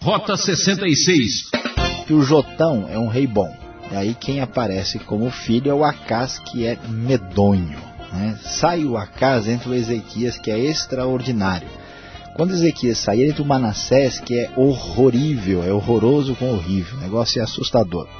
Rota 66. Que o Jotão é um rei bom. E aí quem aparece como filho é o Acás, que é medonho, né? Sai o Acás entre o Ezequias, que é extraordinário. Quando Ezequias sai, ele entra o Manassés, que é horrorível, é horroroso com horrível. O negócio é assustador.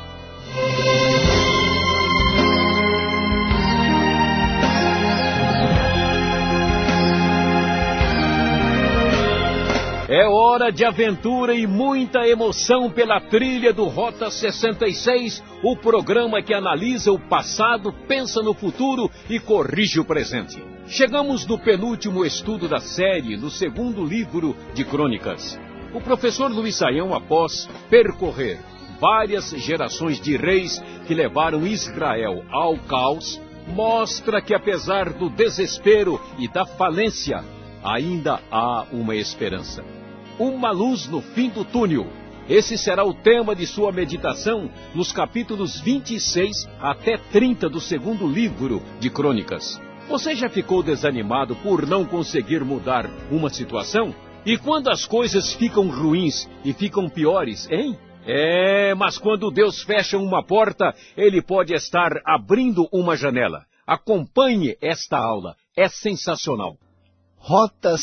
É hora de aventura e muita emoção pela trilha do Rota 66, o programa que analisa o passado, pensa no futuro e corrige o presente. Chegamos no penúltimo estudo da série, no segundo livro de Crônicas. O professor Luiz Saião, após percorrer várias gerações de reis que levaram Israel ao caos, mostra que apesar do desespero e da falência, ainda há uma esperança. Uma luz no fim do túnel. Esse será o tema de sua meditação nos capítulos 26 até 30 do segundo livro de Crônicas. Você já ficou desanimado por não conseguir mudar uma situação? E quando as coisas ficam ruins e ficam piores, hein? Mas quando Deus fecha uma porta, Ele pode estar abrindo uma janela. Acompanhe esta aula, é sensacional. Rota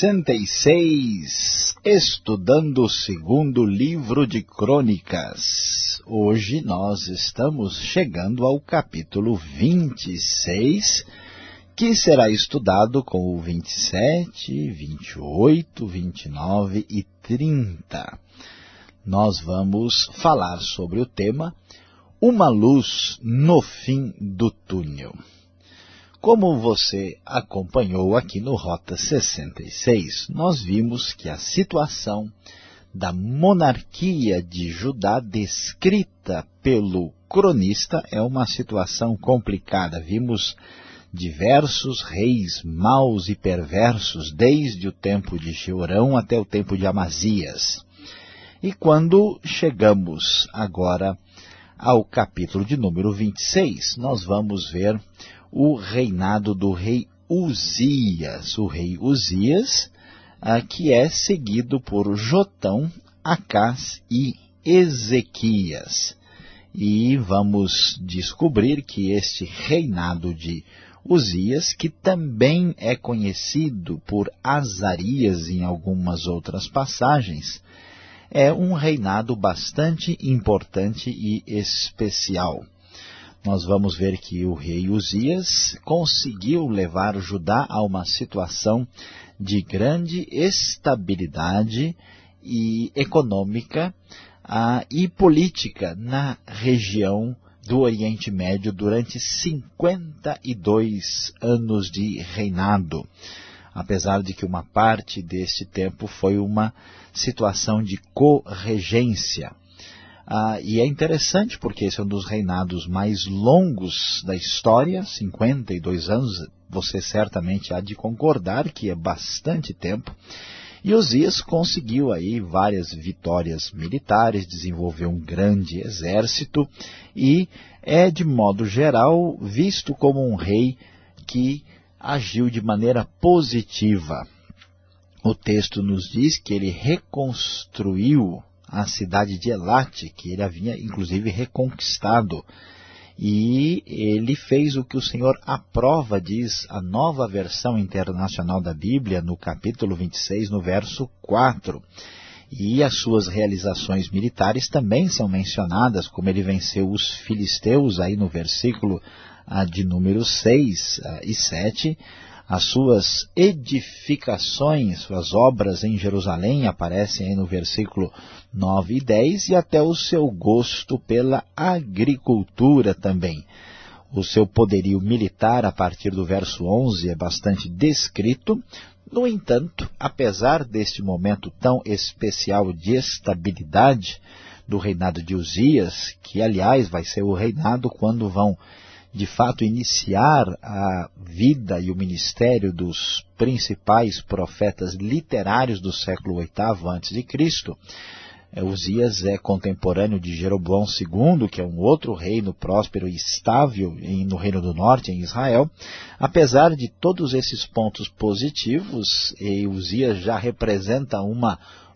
66, estudando o segundo livro de Crônicas. Hoje nós estamos chegando ao capítulo 26, que será estudado com o 27, 28, 29 e 30. Nós vamos falar sobre o tema Uma Luz no Fim do Túnel. Como você acompanhou aqui no Rota 66, nós vimos que a situação da monarquia de Judá descrita pelo cronista é uma situação complicada. Vimos diversos reis maus e perversos desde o tempo de Jeorão até o tempo de Amazias. E quando chegamos agora ao capítulo de número 26, nós vamos ver o reinado do rei Uzias. O rei Uzias, que é seguido por Jotão, Acás e Ezequias. E vamos descobrir que este reinado de Uzias, que também é conhecido por Azarias em algumas outras passagens, é um reinado bastante importante e especial. Nós vamos ver que o rei Uzias conseguiu levar Judá a uma situação de grande estabilidade e econômica e política na região do Oriente Médio durante 52 anos de reinado. Apesar de que uma parte deste tempo foi uma situação de corregência. E é interessante porque esse é um dos reinados mais longos da história, 52 anos, você certamente há de concordar que é bastante tempo. E Uzias conseguiu aí várias vitórias militares, desenvolveu um grande exército e é, de modo geral, visto como um rei que agiu de maneira positiva. O texto nos diz que ele reconstruiu a cidade de Elate, que ele havia inclusive reconquistado. E ele fez o que o Senhor aprova, diz a Nova Versão Internacional da Bíblia, no capítulo 26, no verso 4. E as suas realizações militares também são mencionadas, como ele venceu os filisteus, aí no versículo de número 6 e 7, as suas edificações, suas obras em Jerusalém aparecem aí no versículo 9 e 10, e até o seu gosto pela agricultura também. O seu poderio militar, a partir do verso 11, é bastante descrito. No entanto, apesar deste momento tão especial de estabilidade do reinado de Uzias, que aliás vai ser o reinado quando vão de fato iniciar a vida e o ministério dos principais profetas literários do século VIII a.C., Uzias é contemporâneo de Jeroboão II, que é um outro reino próspero e estável no Reino do Norte, em Israel. Apesar de todos esses pontos positivos, Uzias já representa uma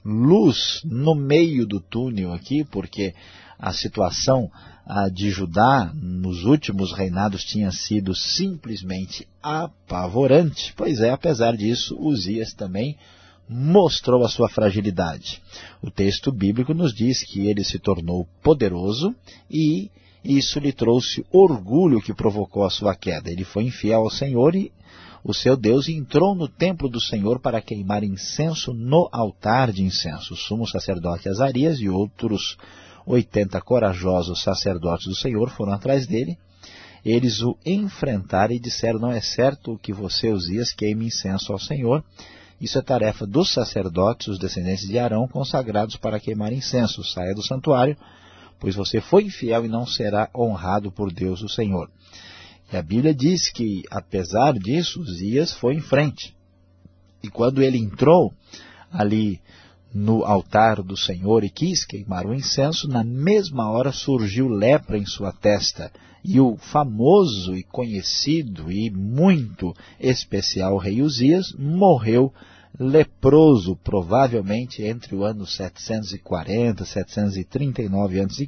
luz no meio do túnel aqui, porque a situação de Judá nos últimos reinados tinha sido simplesmente apavorante. Pois é, apesar disso, Uzias também mostrou a sua fragilidade. O texto bíblico nos diz que ele se tornou poderoso e isso lhe trouxe orgulho que provocou a sua queda. Ele foi infiel ao Senhor e o seu Deus entrou no templo do Senhor para queimar incenso no altar de incenso. O sumo sacerdote Azarias e outros 80 corajosos sacerdotes do Senhor foram atrás dele. Eles o enfrentaram e disseram: não é certo que você, Uzias, queime incenso ao Senhor. Isso é tarefa dos sacerdotes, os descendentes de Arão, consagrados para queimar incenso. Saia do santuário, pois você foi infiel e não será honrado por Deus o Senhor. E a Bíblia diz que, apesar disso, Uzias foi em frente. E quando ele entrou ali no altar do Senhor e quis queimar o incenso, na mesma hora surgiu lepra em sua testa. E o famoso e conhecido e muito especial rei Uzias morreu leproso, provavelmente entre o ano 740 e 739 a.C.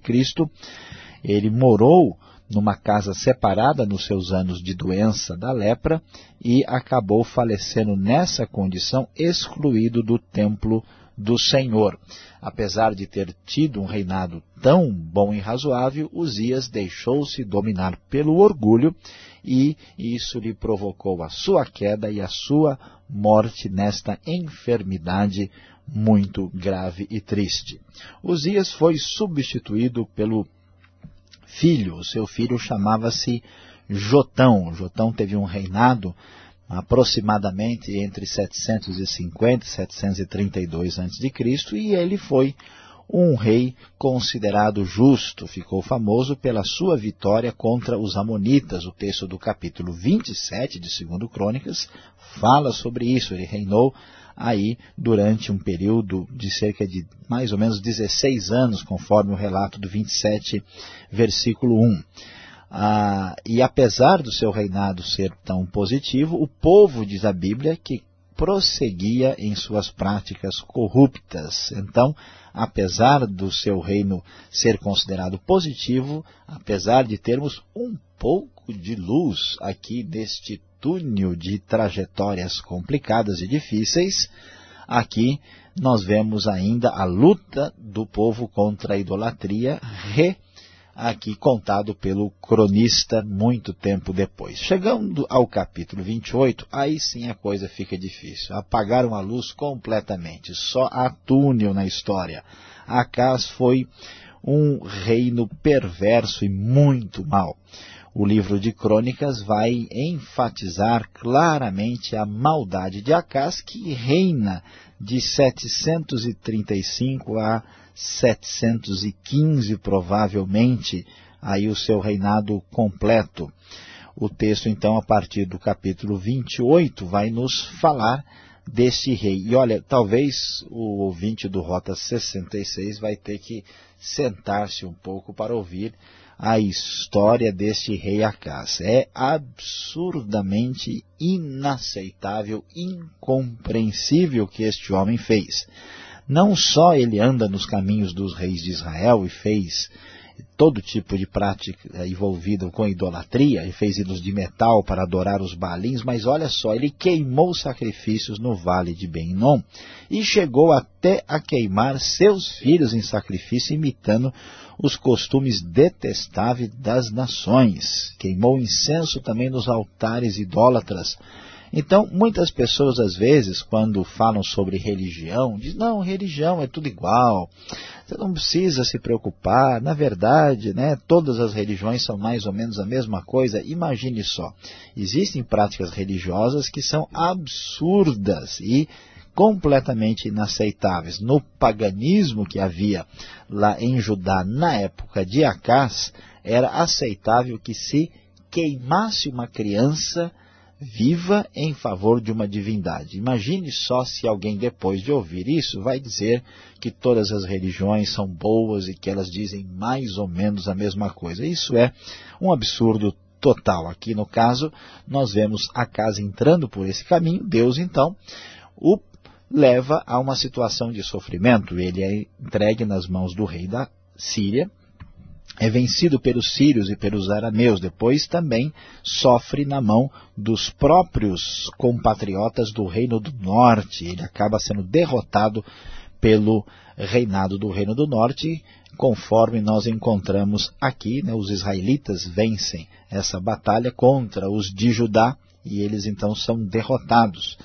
Ele morou numa casa separada nos seus anos de doença da lepra e acabou falecendo nessa condição, excluído do templo do Senhor. Apesar de ter tido um reinado tão bom e razoável, Uzias deixou-se dominar pelo orgulho e isso lhe provocou a sua queda e a sua morte nesta enfermidade muito grave e triste. Uzias foi substituído pelo filho. O seu filho chamava-se Jotão. Jotão teve um reinado aproximadamente entre 750 e 732 a.C. e ele foi um rei considerado justo. Ficou famoso pela sua vitória contra os amonitas. O texto do capítulo 27 de 2 Crônicas fala sobre isso. Ele reinou aí durante um período de cerca de mais ou menos 16 anos, conforme o relato do 27, versículo 1. E apesar do seu reinado ser tão positivo, o povo, diz a Bíblia, que prosseguia em suas práticas corruptas. Então, apesar do seu reino ser considerado positivo, apesar de termos um pouco de luz aqui neste túnel de trajetórias complicadas e difíceis, aqui nós vemos ainda a luta do povo contra a idolatria, aqui contado pelo cronista muito tempo depois. Chegando ao capítulo 28, aí sim a coisa fica difícil. Apagaram a luz completamente, só há túnel na história. Acaz foi um reino perverso e muito mau. O livro de Crônicas vai enfatizar claramente a maldade de Acaz, que reina de 735 a 715, provavelmente, aí o seu reinado completo. O texto, então, a partir do capítulo 28, vai nos falar deste rei. E olha, talvez o ouvinte do Rota 66 vai ter que sentar-se um pouco para ouvir a história deste rei Acaz. É absurdamente inaceitável, incompreensível o que este homem fez. Não só ele anda nos caminhos dos reis de Israel e fez todo tipo de prática envolvida com idolatria, e fez ídolos de metal para adorar os Baalins, mas olha só, ele queimou sacrifícios no vale de Ben-Hinom e chegou até a queimar seus filhos em sacrifício, imitando os costumes detestáveis das nações. Queimou incenso também nos altares idólatras. Então, muitas pessoas, às vezes, quando falam sobre religião, dizem: não, religião é tudo igual, você não precisa se preocupar. Na verdade, né, todas as religiões são mais ou menos a mesma coisa. Imagine só, existem práticas religiosas que são absurdas e completamente inaceitáveis. No paganismo que havia lá em Judá, na época de Acaz, era aceitável que se queimasse uma criança viva em favor de uma divindade. Imagine só se alguém, depois de ouvir isso, vai dizer que todas as religiões são boas e que elas dizem mais ou menos a mesma coisa. Isso é um absurdo total. Aqui, no caso, nós vemos Acaz entrando por esse caminho. Deus, então, o leva a uma situação de sofrimento. Ele é entregue nas mãos do rei da Síria, é vencido pelos sírios e pelos arameus, depois também sofre na mão dos próprios compatriotas do Reino do Norte. Ele acaba sendo derrotado pelo reinado do Reino do Norte, conforme nós encontramos aqui, né? Os israelitas vencem essa batalha contra os de Judá e eles então são derrotados.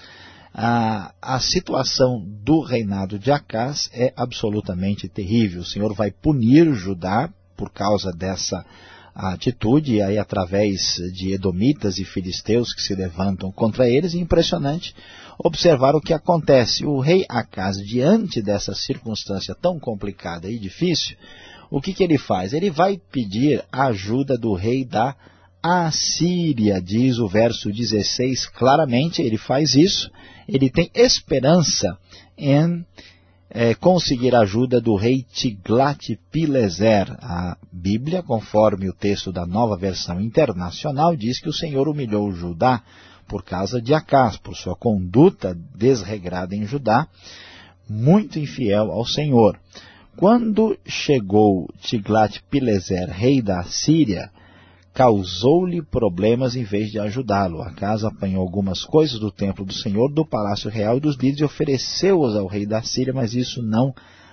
A situação do reinado de Acás é absolutamente terrível. O Senhor vai punir Judá por causa dessa atitude, e aí através de edomitas e filisteus que se levantam contra eles. É impressionante observar o que acontece. O rei Acás, diante dessa circunstância tão complicada e difícil, o que ele faz? Ele vai pedir a ajuda do rei da Assíria, diz o verso 16 claramente. Ele faz isso, ele tem esperança em conseguir a ajuda do rei Tiglat-Pileser. A Bíblia, conforme o texto da Nova Versão Internacional, diz que o Senhor humilhou Judá por causa de Acás, por sua conduta desregrada em Judá, muito infiel ao Senhor. Quando chegou Tiglat-Pileser, rei da Síria, causou-lhe problemas em vez de ajudá-lo. Acás apanhou algumas coisas do templo do Senhor, do palácio real e dos líderes e ofereceu-os ao rei da Síria, mas isso não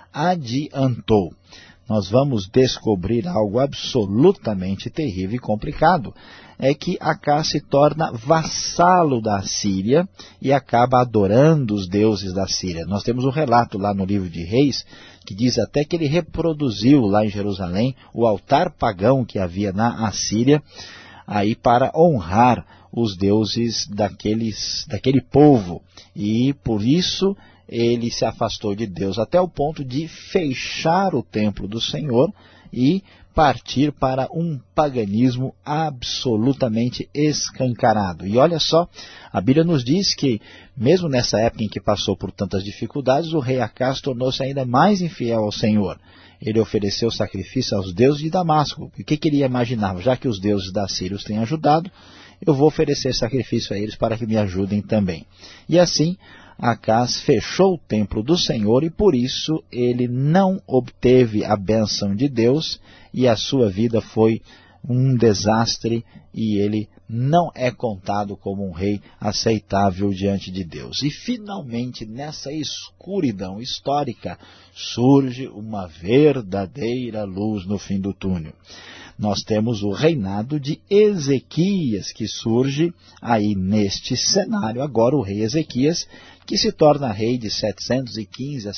adiantou. Nós vamos descobrir algo absolutamente terrível e complicado. É que Acás se torna vassalo da Síria e acaba adorando os deuses da Síria. Nós temos um relato lá no livro de Reis, que diz até que ele reproduziu lá em Jerusalém o altar pagão que havia na Assíria, aí para honrar os deuses daquele povo. E por isso ele se afastou de Deus até o ponto de fechar o templo do Senhor e partir para um paganismo absolutamente escancarado. E olha só, a Bíblia nos diz que, mesmo nessa época em que passou por tantas dificuldades, o rei Acás tornou-se ainda mais infiel ao Senhor. Ele ofereceu sacrifício aos deuses de Damasco. O que ele imaginava? Já que os deuses da Síria os têm ajudado, eu vou oferecer sacrifício a eles para que me ajudem também. E assim, Acás fechou o templo do Senhor e por isso ele não obteve a bênção de Deus e a sua vida foi um desastre e ele não é contado como um rei aceitável diante de Deus. E finalmente nessa escuridão histórica surge uma verdadeira luz no fim do túnel. Nós temos o reinado de Ezequias, que surge aí neste cenário. Agora o rei Ezequias, que se torna rei de 715 a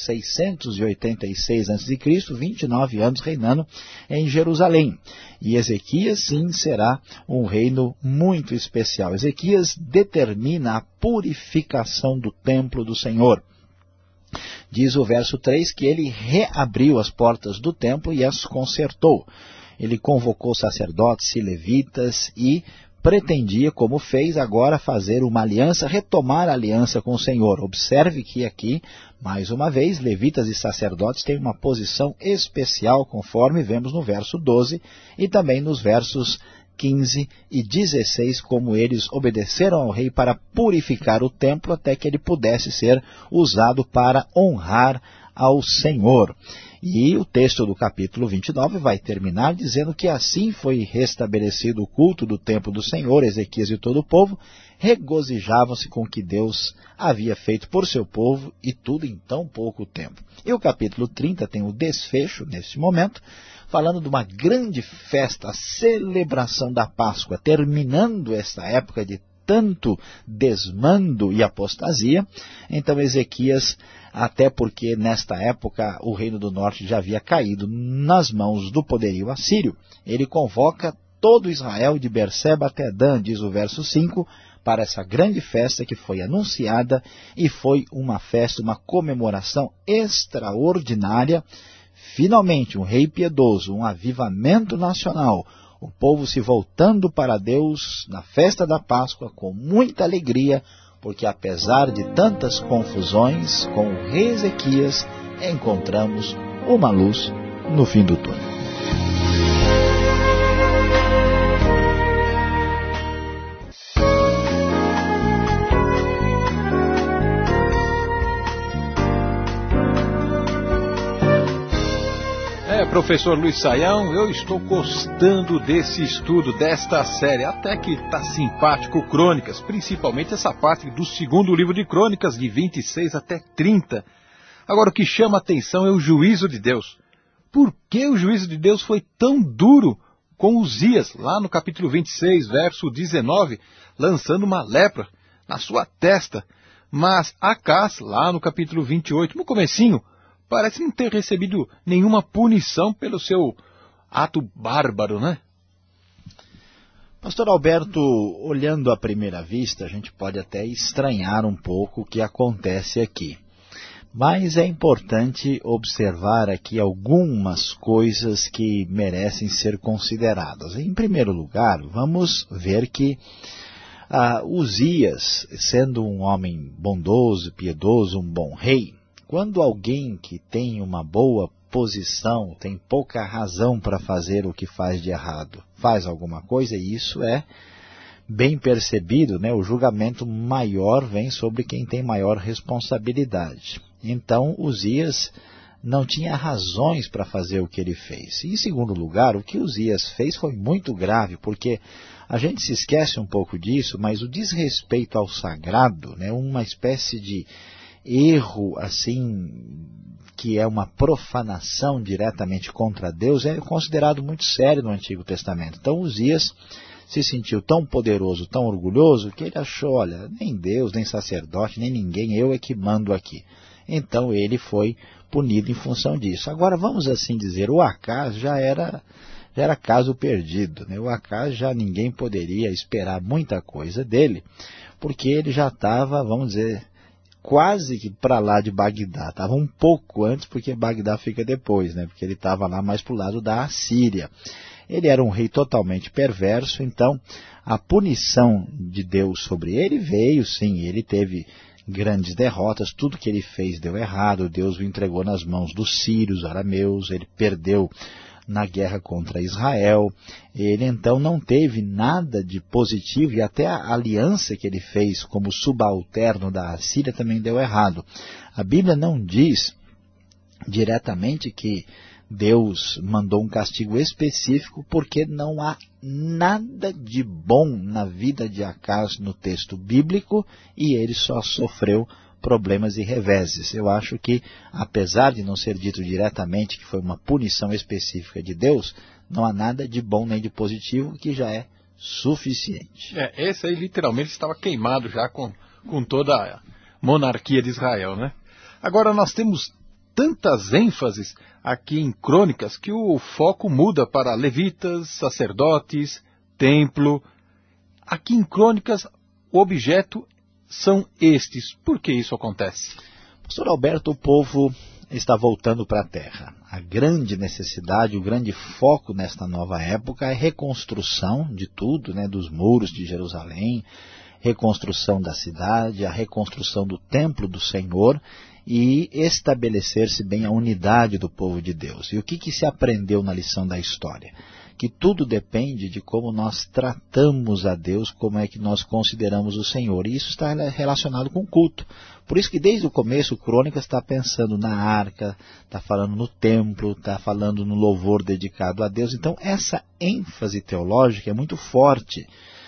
686 a.C., 29 anos reinando em Jerusalém. E Ezequias, sim, será um reino muito especial. Ezequias determina a purificação do templo do Senhor. Diz o verso 3 que ele reabriu as portas do templo e as consertou. Ele convocou sacerdotes e levitas e pretendia, como fez agora, fazer uma aliança, retomar a aliança com o Senhor. Observe que aqui, mais uma vez, levitas e sacerdotes têm uma posição especial, conforme vemos no verso 12 e também nos versos 15 e 16, como eles obedeceram ao rei para purificar o templo até que ele pudesse ser usado para honrar ao Senhor. E o texto do capítulo 29 vai terminar dizendo que assim foi restabelecido o culto do templo do Senhor. Ezequias e todo o povo regozijavam-se com o que Deus havia feito por seu povo e tudo em tão pouco tempo. E o capítulo 30 tem o desfecho, neste momento, falando de uma grande festa, a celebração da Páscoa, terminando esta época de tanto desmando e apostasia. Então Ezequias, até porque nesta época o reino do norte já havia caído nas mãos do poderio assírio, ele convoca todo Israel de Berseba até Dan, diz o verso 5, para essa grande festa que foi anunciada e foi uma festa, uma comemoração extraordinária. Finalmente um rei piedoso, um avivamento nacional, o povo se voltando para Deus na festa da Páscoa com muita alegria, porque apesar de tantas confusões, com o rei Ezequias encontramos uma luz no fim do túnel. Professor Luiz Saião, eu estou gostando desse estudo, desta série, até que está simpático, Crônicas, principalmente essa parte do segundo livro de Crônicas, de 26 até 30. Agora, o que chama a atenção é o juízo de Deus. Por que o juízo de Deus foi tão duro com Uzias, lá no capítulo 26, verso 19, lançando uma lepra na sua testa? Mas Acás, lá no capítulo 28, no comecinho, parece não ter recebido nenhuma punição pelo seu ato bárbaro, né? Pastor Alberto, olhando à primeira vista, a gente pode até estranhar um pouco o que acontece aqui. Mas é importante observar aqui algumas coisas que merecem ser consideradas. Em primeiro lugar, vamos ver que Uzias, sendo um homem bondoso, piedoso, um bom rei, quando alguém que tem uma boa posição, tem pouca razão para fazer o que faz de errado, faz alguma coisa, e isso é bem percebido, né? O julgamento maior vem sobre quem tem maior responsabilidade. Então, Uzias não tinha razões para fazer o que ele fez. E, em segundo lugar, o que Uzias fez foi muito grave, porque a gente se esquece um pouco disso, mas o desrespeito ao sagrado, né? Uma espécie de erro assim, que é uma profanação diretamente contra Deus, é considerado muito sério no Antigo Testamento. Então Uzias se sentiu tão poderoso, tão orgulhoso, que ele achou, olha, nem Deus, nem sacerdote, nem ninguém, eu é que mando aqui. Então ele foi punido em função disso. Agora vamos assim dizer, o Acás já era caso perdido, né? O Acás já ninguém poderia esperar muita coisa dele, porque ele já estava, vamos dizer, quase que para lá de Bagdá, estava um pouco antes, porque Bagdá fica depois, né? Porque ele estava lá mais para o lado da Assíria. Ele era um rei totalmente perverso, então a punição de Deus sobre ele veio, sim, ele teve grandes derrotas, tudo que ele fez deu errado, Deus o entregou nas mãos dos sírios, arameus, ele perdeu na guerra contra Israel, ele então não teve nada de positivo, e até a aliança que ele fez como subalterno da Assíria também deu errado. A Bíblia não diz diretamente que Deus mandou um castigo específico, porque não há nada de bom na vida de Acás no texto bíblico, e ele só sofreu problemas e reveses. Eu acho que, apesar de não ser dito diretamente que foi uma punição específica de Deus, não há nada de bom nem de positivo, que já é suficiente. Esse aí literalmente estava queimado já com toda a monarquia de Israel, né? Agora nós temos tantas ênfases aqui em Crônicas que o foco muda para levitas, sacerdotes, templo. Aqui em Crônicas o objeto são estes. Por que isso acontece? Pastor Alberto, o povo está voltando para a terra. A grande necessidade, o grande foco nesta nova época é a reconstrução de tudo, né, dos muros de Jerusalém, reconstrução da cidade, a reconstrução do templo do Senhor e estabelecer-se bem a unidade do povo de Deus. E o que se aprendeu na lição da história? Que tudo depende de como nós tratamos a Deus, como é que nós consideramos o Senhor. E isso está relacionado com o culto. Por isso que desde o começo o Crônicas está pensando na arca, está falando no templo, está falando no louvor dedicado a Deus. Então essa ênfase teológica é muito forte.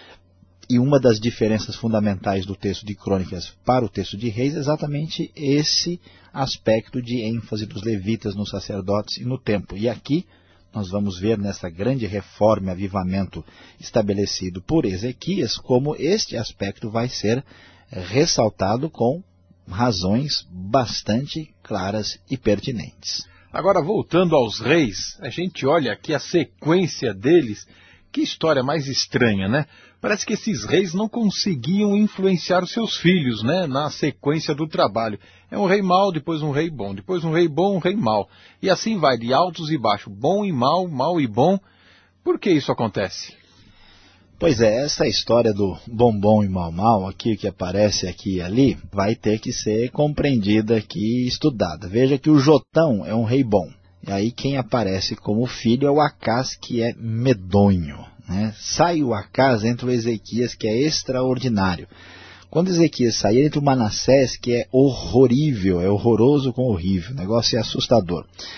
E uma das diferenças fundamentais do texto de Crônicas para o texto de Reis é exatamente esse aspecto de ênfase dos levitas, nos sacerdotes e no templo. E aqui nós vamos ver nessa grande reforma e avivamento estabelecido por Ezequias, como este aspecto vai ser ressaltado com razões bastante claras e pertinentes. Agora, voltando aos reis, a gente olha aqui a sequência deles. Que história mais estranha, né? Parece que esses reis não conseguiam influenciar os seus filhos, né, na sequência do trabalho. É um rei mau, depois um rei bom, depois um rei bom, um rei mau. E assim vai, de altos e baixos, bom e mau, mau e bom. Por que isso acontece? Pois é, essa história do bom e mal aqui, que aparece aqui e ali, vai ter que ser compreendida aqui e estudada. Veja que o Jotão é um rei bom. E aí quem aparece como filho é o Acás, que é medonho, né? Sai o Acás entre o Ezequias, que é extraordinário. Quando Ezequias sai, entre o Manassés, que é horrorível, é horroroso com horrível, o negócio é assustador.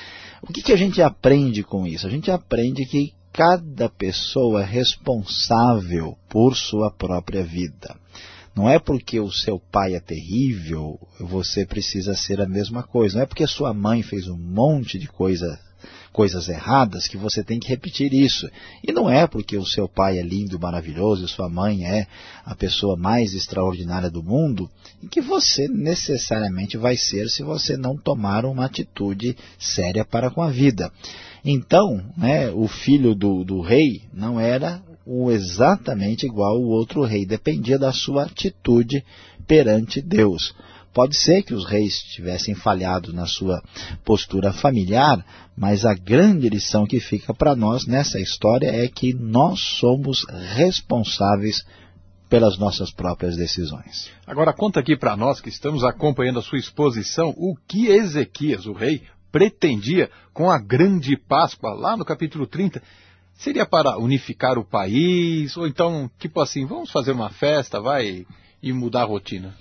O que a gente aprende com isso? A gente aprende que cada pessoa é responsável por sua própria vida. Não é porque o seu pai é terrível, você precisa ser a mesma coisa. Não é porque sua mãe fez um monte de coisas erradas que você tem que repetir isso. E não é porque o seu pai é lindo, maravilhoso, e sua mãe é a pessoa mais extraordinária do mundo, que você necessariamente vai ser se você não tomar uma atitude séria para com a vida. Então, o filho do rei não era exatamente igual ao outro rei, dependia da sua atitude perante Deus. Pode ser que os reis tivessem falhado na sua postura familiar, mas a grande lição que fica para nós nessa história é que nós somos responsáveis pelas nossas próprias decisões. Agora conta aqui para nós que estamos acompanhando a sua exposição, o que Ezequias, o rei, pretendia com a grande Páscoa, lá no capítulo 30, seria para unificar o país, ou então, tipo assim, vamos fazer uma festa, e mudar a rotina?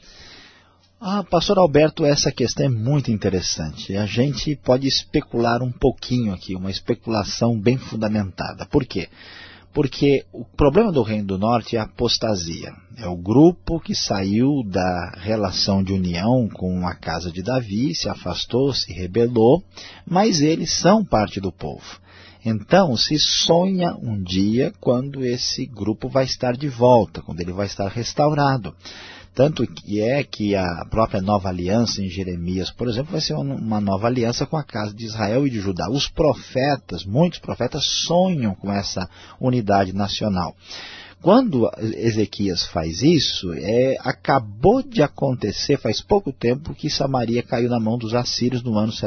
Pastor Alberto, essa questão é muito interessante. A gente pode especular um pouquinho aqui, uma especulação bem fundamentada. Por quê? Porque o problema do Reino do Norte é a apostasia. É o grupo que saiu da relação de união com a casa de Davi, se afastou, se rebelou, mas eles são parte do povo. Então, se sonha um dia quando esse grupo vai estar de volta, quando ele vai estar restaurado. Tanto que a própria nova aliança em Jeremias, por exemplo, vai ser uma nova aliança com a casa de Israel e de Judá. Os profetas, muitos profetas sonham com essa unidade nacional. Quando Ezequias faz isso, acabou de acontecer, faz pouco tempo, que Samaria caiu na mão dos assírios no ano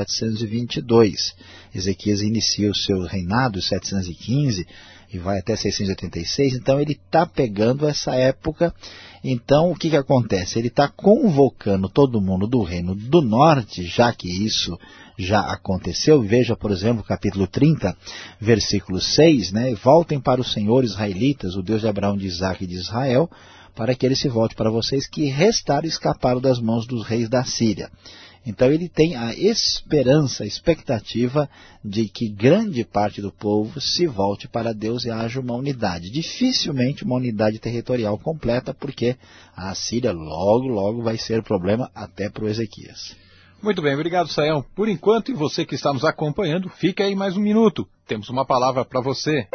722. Ezequias inicia o seu reinado em 715 e vai até 686, então ele está pegando essa época. Então o que acontece? Ele está convocando todo mundo do Reino do Norte, já que isso já aconteceu. Veja, por exemplo, capítulo 30, versículo 6, voltem para o Senhor, israelitas, o Deus de Abraão, de Isaque e de Israel, para que ele se volte para vocês, que restaram e escaparam das mãos dos reis da Síria. Então ele tem a esperança, a expectativa de que grande parte do povo se volte para Deus e haja uma unidade. Dificilmente uma unidade territorial completa, porque a Síria logo vai ser problema até para o Ezequias. Muito bem, obrigado, Sayão. Por enquanto, e você que está nos acompanhando, fica aí mais um minuto. Temos uma palavra para você.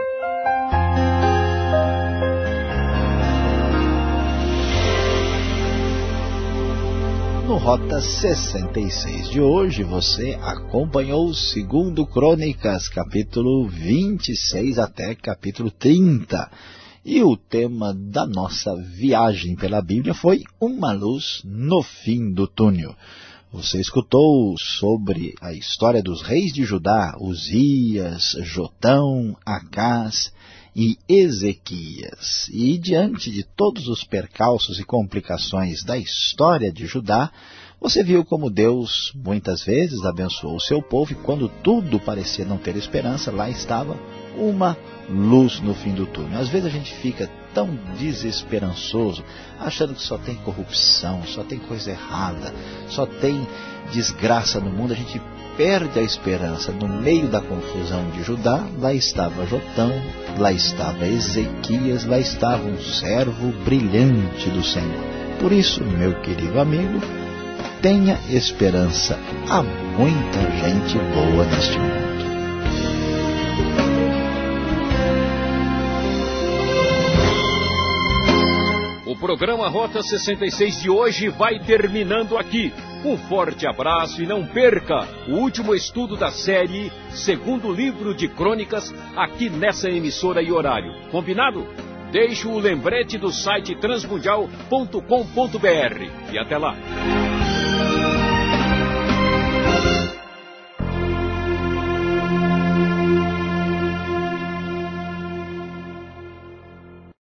No Rota 66 de hoje, você acompanhou o 2 Crônicas, capítulo 26 até capítulo 30. E o tema da nossa viagem pela Bíblia foi uma luz no fim do túnel. Você escutou sobre a história dos reis de Judá, Uzias, Jotão, Acás e Ezequias. E diante de todos os percalços e complicações da história de Judá, você viu como Deus muitas vezes abençoou o seu povo, e quando tudo parecia não ter esperança, lá estava uma luz no fim do túnel. Às vezes a gente fica tão desesperançoso, achando que só tem corrupção, só tem coisa errada, só tem desgraça no mundo. A gente perde a esperança. No meio da confusão de Judá, lá estava Jotão, lá estava Ezequias, lá estava um servo brilhante do Senhor. Por isso, meu querido amigo, tenha esperança. Há muita gente boa neste mundo. O programa Rota 66 de hoje vai terminando aqui. Um forte abraço e não perca o último estudo da série Segundo Livro de Crônicas aqui nessa emissora e horário. Combinado? Deixe o lembrete do site transmundial.com.br e até lá.